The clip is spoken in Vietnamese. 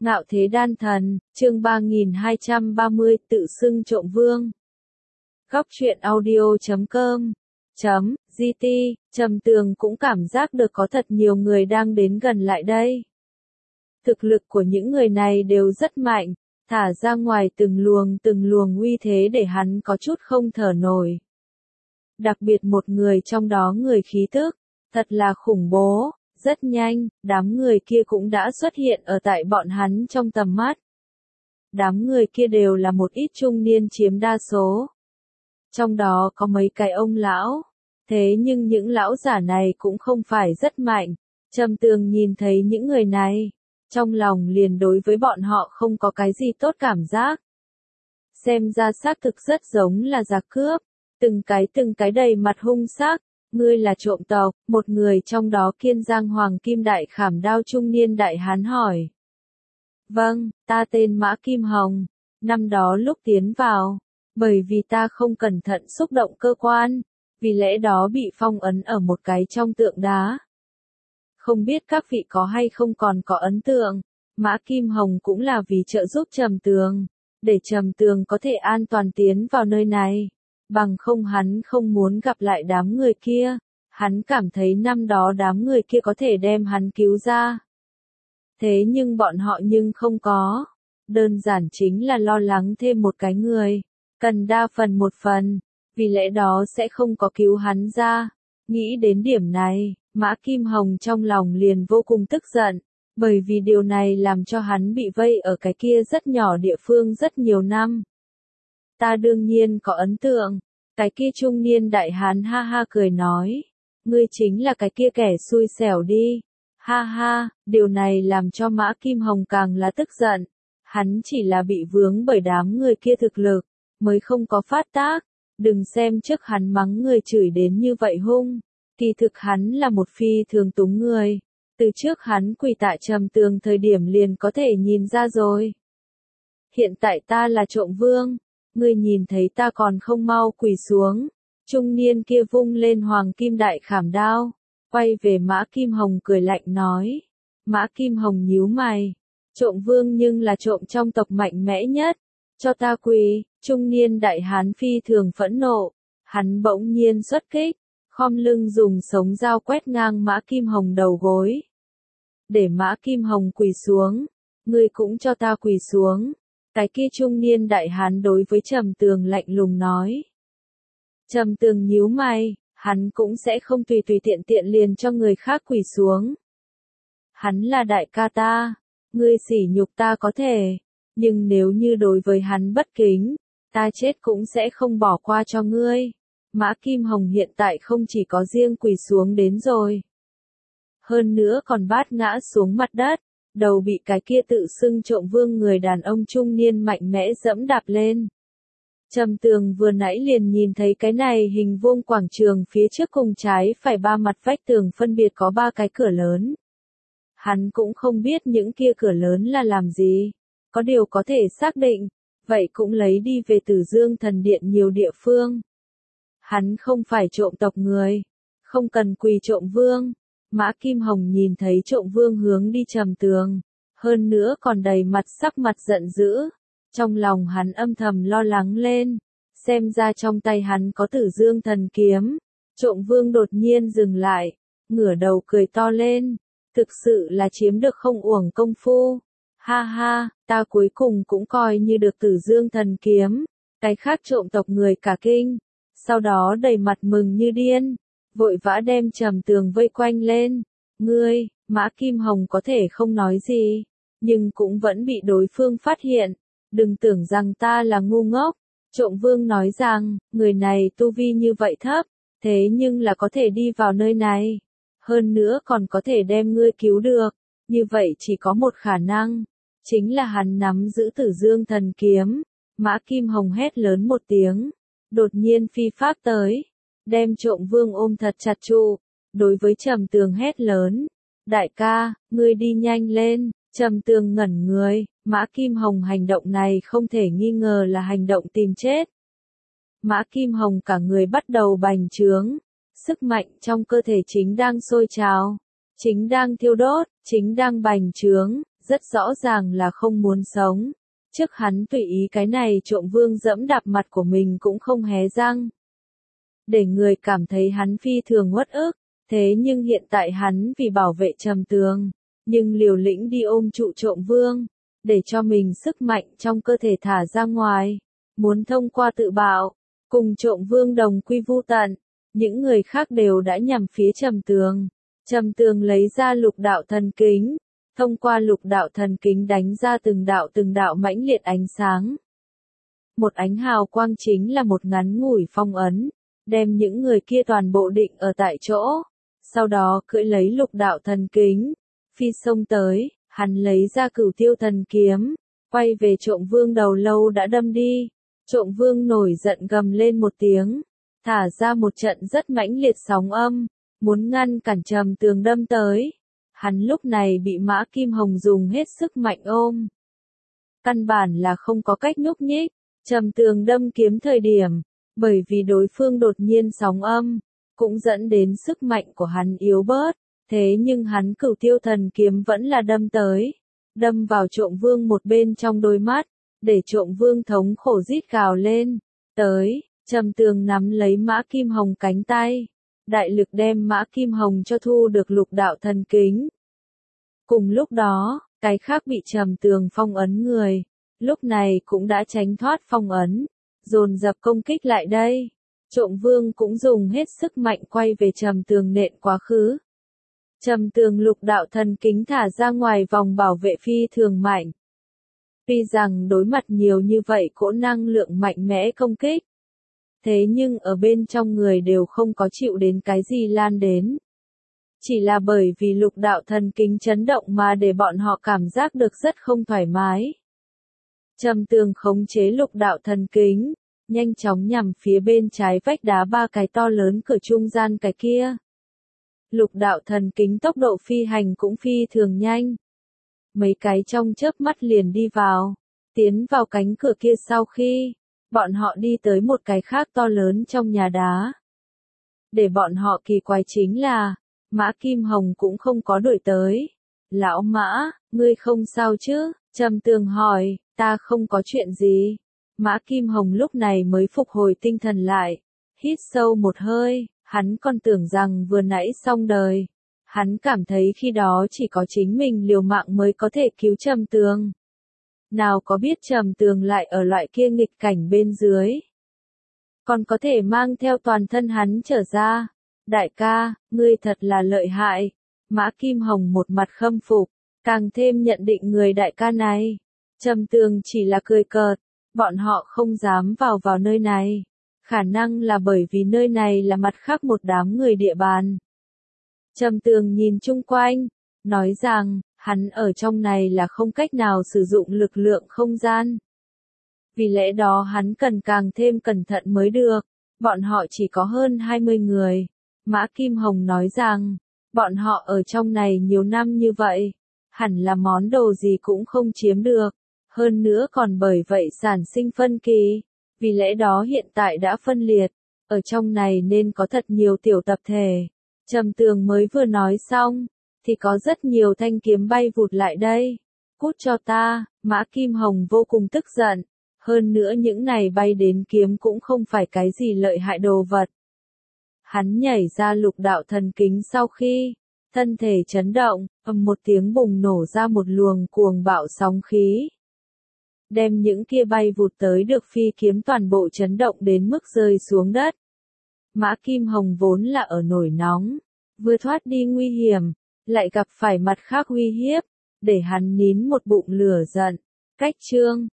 Ngạo thế đan thần, chương 3230, tự xưng trộm vương. Góc truyện audio.com .gt, Trầm Tường cũng cảm giác được có thật nhiều người đang đến gần lại đây. Thực lực của những người này đều rất mạnh, thả ra ngoài từng luồng uy thế để hắn có chút không thở nổi. Đặc biệt một người trong đó người khí tức, thật là khủng bố. Rất nhanh, đám người kia cũng đã xuất hiện ở tại bọn hắn trong tầm mắt. Đám người kia đều là một ít trung niên chiếm đa số. Trong đó có mấy cái ông lão. Thế nhưng những lão giả này cũng không phải rất mạnh. Trầm Tường nhìn thấy những người này. Trong lòng liền đối với bọn họ không có cái gì tốt cảm giác. Xem ra xác thực rất giống là giặc cướp. Từng cái đầy mặt hung sắc. Ngươi là trộm tộc, một người trong đó kiên giang hoàng kim đại khảm đao trung niên đại hán hỏi. Vâng, ta tên Mã Kim Hồng, năm đó lúc tiến vào, bởi vì ta không cẩn thận xúc động cơ quan, vì lẽ đó bị phong ấn ở một cái trong tượng đá. Không biết các vị có hay không còn có ấn tượng, Mã Kim Hồng cũng là vì trợ giúp Trầm Tường, để Trầm Tường có thể an toàn tiến vào nơi này. Bằng không hắn không muốn gặp lại đám người kia, hắn cảm thấy năm đó đám người kia có thể đem hắn cứu ra. Thế nhưng bọn họ nhưng không có, đơn giản chính là lo lắng thêm một cái người, cần đa phần một phần, vì lẽ đó sẽ không có cứu hắn ra. Nghĩ đến điểm này, Mã Kim Hồng trong lòng liền vô cùng tức giận, bởi vì điều này làm cho hắn bị vây ở cái kia rất nhỏ địa phương rất nhiều năm. Ta đương nhiên có ấn tượng, cái kia trung niên đại hán ha ha cười nói, ngươi chính là cái kia kẻ xui xẻo đi, ha ha, điều này làm cho Mã Kim Hồng càng là tức giận, hắn chỉ là bị vướng bởi đám người kia thực lực, mới không có phát tác, đừng xem trước hắn mắng người chửi đến như vậy hung, kỳ thực hắn là một phi thường túng người, từ trước hắn quỳ tại Trầm Tường thời điểm liền có thể nhìn ra rồi. Hiện tại ta là trộm vương. Ngươi nhìn thấy ta còn không mau quỳ xuống. Trung niên kia vung lên hoàng kim đại khảm đao, quay về Mã Kim Hồng cười lạnh nói. Mã Kim Hồng nhíu mày. Trộm vương nhưng là trộm trong tộc mạnh mẽ nhất. Cho ta quỳ. Trung niên đại hán phi thường phẫn nộ. Hắn bỗng nhiên xuất kích, khom lưng dùng sống dao quét ngang Mã Kim Hồng đầu gối. Để Mã Kim Hồng quỳ xuống. Ngươi cũng cho ta quỳ xuống. Cái kia trung niên đại hán đối với Trầm Tường lạnh lùng nói. Trầm Tường nhíu mày, hắn cũng sẽ không tùy tiện liền cho người khác quỳ xuống. Hắn là đại ca ta, ngươi sỉ nhục ta có thể, nhưng nếu như đối với hắn bất kính, ta chết cũng sẽ không bỏ qua cho ngươi. Mã Kim Hồng hiện tại không chỉ có riêng quỳ xuống đến rồi. Hơn nữa còn bát ngã xuống mặt đất. Đầu bị cái kia tự xưng trộm vương người đàn ông trung niên mạnh mẽ dẫm đạp lên. Trầm Tường vừa nãy liền nhìn thấy cái này hình vuông quảng trường phía trước cùng trái phải ba mặt vách tường phân biệt có ba cái cửa lớn. Hắn cũng không biết những kia cửa lớn là làm gì, có điều có thể xác định, vậy cũng lấy đi về Tử Dương Thần Điện nhiều địa phương. Hắn không phải trộm tộc người, không cần quỳ trộm vương. Mã Kim Hồng nhìn thấy trộm vương hướng đi Trầm Tường, hơn nữa còn đầy mặt sắc mặt giận dữ. Trong lòng hắn âm thầm lo lắng lên, xem ra trong tay hắn có Tử Dương Thần Kiếm. Trộm vương đột nhiên dừng lại, ngửa đầu cười to lên, thực sự là chiếm được không uổng công phu. Ha ha, ta cuối cùng cũng coi như được Tử Dương Thần Kiếm. Cái khác trộm tộc người cả kinh, sau đó đầy mặt mừng như điên. Vội vã đem Trầm Tường vây quanh lên. Ngươi, Mã Kim Hồng có thể không nói gì, nhưng cũng vẫn bị đối phương phát hiện. Đừng tưởng rằng ta là ngu ngốc. Trộm vương nói rằng, người này tu vi như vậy thấp, thế nhưng là có thể đi vào nơi này. Hơn nữa còn có thể đem ngươi cứu được. Như vậy chỉ có một khả năng, chính là hắn nắm giữ Tử Dương Thần Kiếm. Mã Kim Hồng hét lớn một tiếng, đột nhiên phi phát tới. Đem trộm vương ôm thật chặt trụ, đối với Trầm Tường hét lớn, đại ca, ngươi đi nhanh lên. Trầm Tường ngẩn người, Mã Kim Hồng hành động này không thể nghi ngờ là hành động tìm chết. Mã Kim Hồng cả người bắt đầu bành trướng, sức mạnh trong cơ thể chính đang sôi trào, chính đang thiêu đốt, chính đang bành trướng, rất rõ ràng là không muốn sống. Trước hắn tùy ý cái này Trộm Vương dẫm đạp mặt của mình cũng không hé răng. Để người cảm thấy hắn phi thường uất ức, thế nhưng hiện tại hắn vì bảo vệ Trầm Tường, nhưng liều lĩnh đi ôm trụ Trộm Vương, để cho mình sức mạnh trong cơ thể thả ra ngoài, muốn thông qua tự bạo, cùng Trộm Vương đồng quy vu tận. Những người khác đều đã nhằm phía Trầm Tường. Trầm Tường lấy ra lục đạo thần kính, thông qua lục đạo thần kính đánh ra từng đạo mãnh liệt ánh sáng. Một ánh hào quang chính là một ngắn ngủi phong ấn, đem những người kia toàn bộ định ở tại chỗ. Sau đó cưỡi lấy lục đạo thần kính, phi xông tới, hắn lấy ra Cửu Tiêu thần kiếm, quay về Trộm Vương đầu lâu đã đâm đi. Trộm Vương nổi giận gầm lên một tiếng, thả ra một trận rất mãnh liệt sóng âm, muốn ngăn cản Trầm Tường đâm tới. Hắn lúc này bị Mã Kim Hồng dùng hết sức mạnh ôm. Căn bản là không có cách nhúc nhích. Trầm Tường đâm kiếm thời điểm, bởi vì đối phương đột nhiên sóng âm, cũng dẫn đến sức mạnh của hắn yếu bớt. Thế nhưng hắn Cửu Tiêu thần kiếm vẫn là đâm tới, đâm vào Trộm Vương một bên trong đôi mắt, để Trộm Vương thống khổ rít gào lên. Tới, Trầm Tường nắm lấy Mã Kim Hồng cánh tay, đại lực đem Mã Kim Hồng cho thu được lục đạo thần kính. Cùng lúc đó, cái khác bị Trầm Tường phong ấn người, lúc này cũng đã tránh thoát phong ấn, dồn dập công kích lại đây. Trộm Vương cũng dùng hết sức mạnh quay về Trầm Tường nện quá khứ. Trầm Tường lục đạo thần kính thả ra ngoài vòng bảo vệ phi thường mạnh. Tuy rằng đối mặt nhiều như vậy cỗ năng lượng mạnh mẽ công kích, thế nhưng ở bên trong người đều không có chịu đến cái gì lan đến. Chỉ là bởi vì lục đạo thần kính chấn động mà để bọn họ cảm giác được rất không thoải mái. Trầm Tường khống chế lục đạo thần kính, nhanh chóng nhằm phía bên trái vách đá ba cái to lớn cửa trung gian cái kia. Lục đạo thần kính tốc độ phi hành cũng phi thường nhanh. Mấy cái trong chớp mắt liền đi vào, tiến vào cánh cửa kia sau khi, bọn họ đi tới một cái khác to lớn trong nhà đá. Để bọn họ kỳ quái chính là, Mã Kim Hồng cũng không có đuổi tới. Lão Mã, ngươi không sao chứ? Trầm Tường hỏi, ta không có chuyện gì. Mã Kim Hồng lúc này mới phục hồi tinh thần lại, hít sâu một hơi, hắn còn tưởng rằng vừa nãy xong đời. Hắn cảm thấy khi đó chỉ có chính mình liều mạng mới có thể cứu Trầm Tường. Nào có biết Trầm Tường lại ở loại kia nghịch cảnh bên dưới. Còn có thể mang theo toàn thân hắn trở ra. Đại ca, ngươi thật là lợi hại. Mã Kim Hồng một mặt khâm phục, càng thêm nhận định người đại ca này. Trầm Tường chỉ là cười cợt, bọn họ không dám vào nơi này. Khả năng là bởi vì nơi này là mặt khác một đám người địa bàn. Trầm Tường nhìn chung quanh, nói rằng, hắn ở trong này là không cách nào sử dụng lực lượng không gian. Vì lẽ đó hắn cần càng thêm cẩn thận mới được. Bọn họ chỉ có hơn 20 người. Mã Kim Hồng nói rằng, bọn họ ở trong này nhiều năm như vậy, hẳn là món đồ gì cũng không chiếm được. Hơn nữa còn bởi vậy sản sinh phân kỳ. Vì lẽ đó hiện tại đã phân liệt. Ở trong này nên có thật nhiều tiểu tập thể. Trầm Tường mới vừa nói xong, thì có rất nhiều thanh kiếm bay vụt lại đây. Cút cho ta, Mã Kim Hồng vô cùng tức giận. Hơn nữa những này bay đến kiếm cũng không phải cái gì lợi hại đồ vật. Hắn nhảy ra lục đạo thần kính sau khi, thân thể chấn động, một tiếng bùng nổ ra một luồng cuồng bạo sóng khí. Đem những kia bay vụt tới được phi kiếm toàn bộ chấn động đến mức rơi xuống đất. Mã Kim Hồng vốn là ở nổi nóng, vừa thoát đi nguy hiểm, lại gặp phải mặt khác uy hiếp, để hắn nín một bụng lửa giận. Cách chương